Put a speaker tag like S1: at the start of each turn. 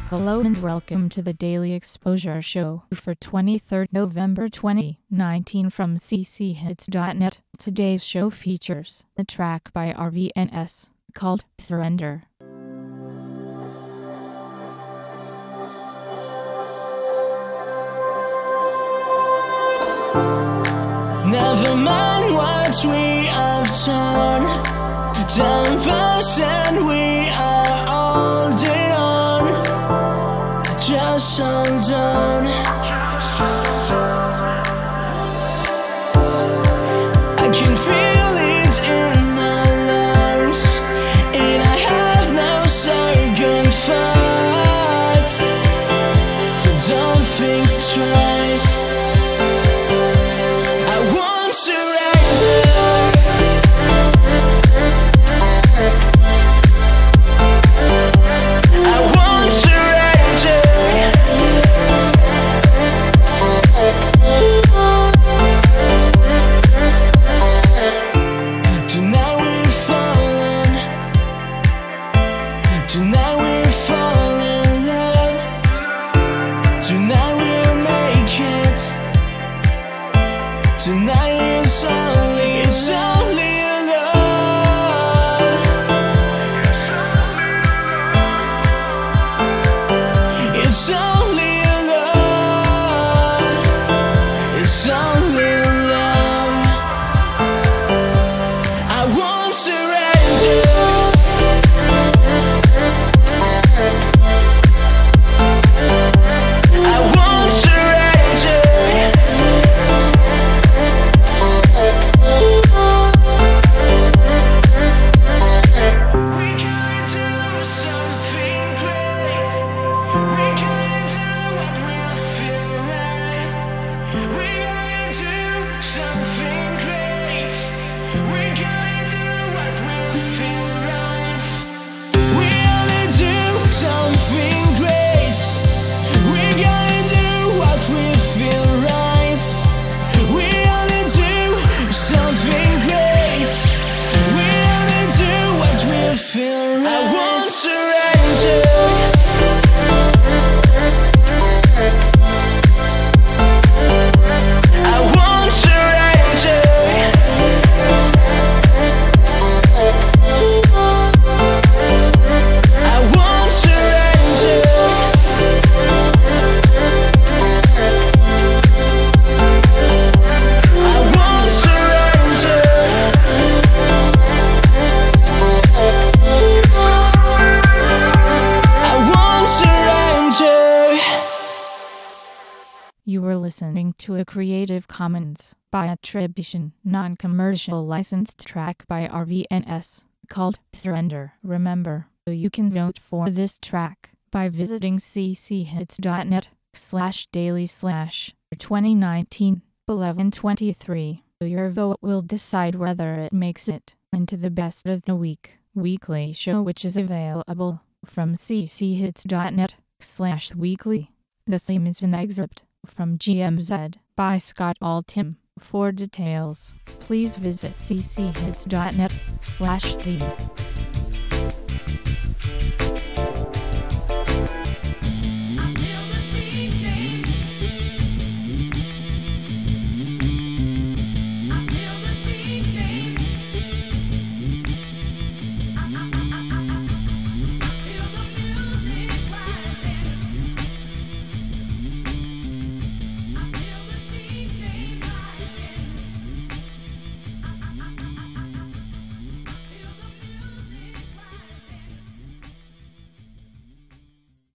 S1: Hello and welcome to the Daily Exposure Show for 23rd November 2019 from cchits.net. Today's show features a track by RVNS called Surrender.
S2: Never mind what we have done, 10% we are holding on. Just hold on. I can feel it in my lungs, and I have no second thoughts. So don't think twice. Tonight we fall in love. Tonight we'll make it. Tonight it's only love. It's only love. It's only love. I won't surrender. I won't surrender. I won't surrender. I won't surrender. I won't surrender.
S1: You were listening to a Creative Commons by attribution, non-commercial licensed track by RVNS called Surrender. Remember, you can vote for this track by visiting cchits.net/daily/2019-11-23. Your vote will decide whether it makes it into the Best of the Week weekly show, which is available from cchits.net/weekly. The theme is an excerpt from GMZ by Scott Altham. For details, please visit cchits.net/theme.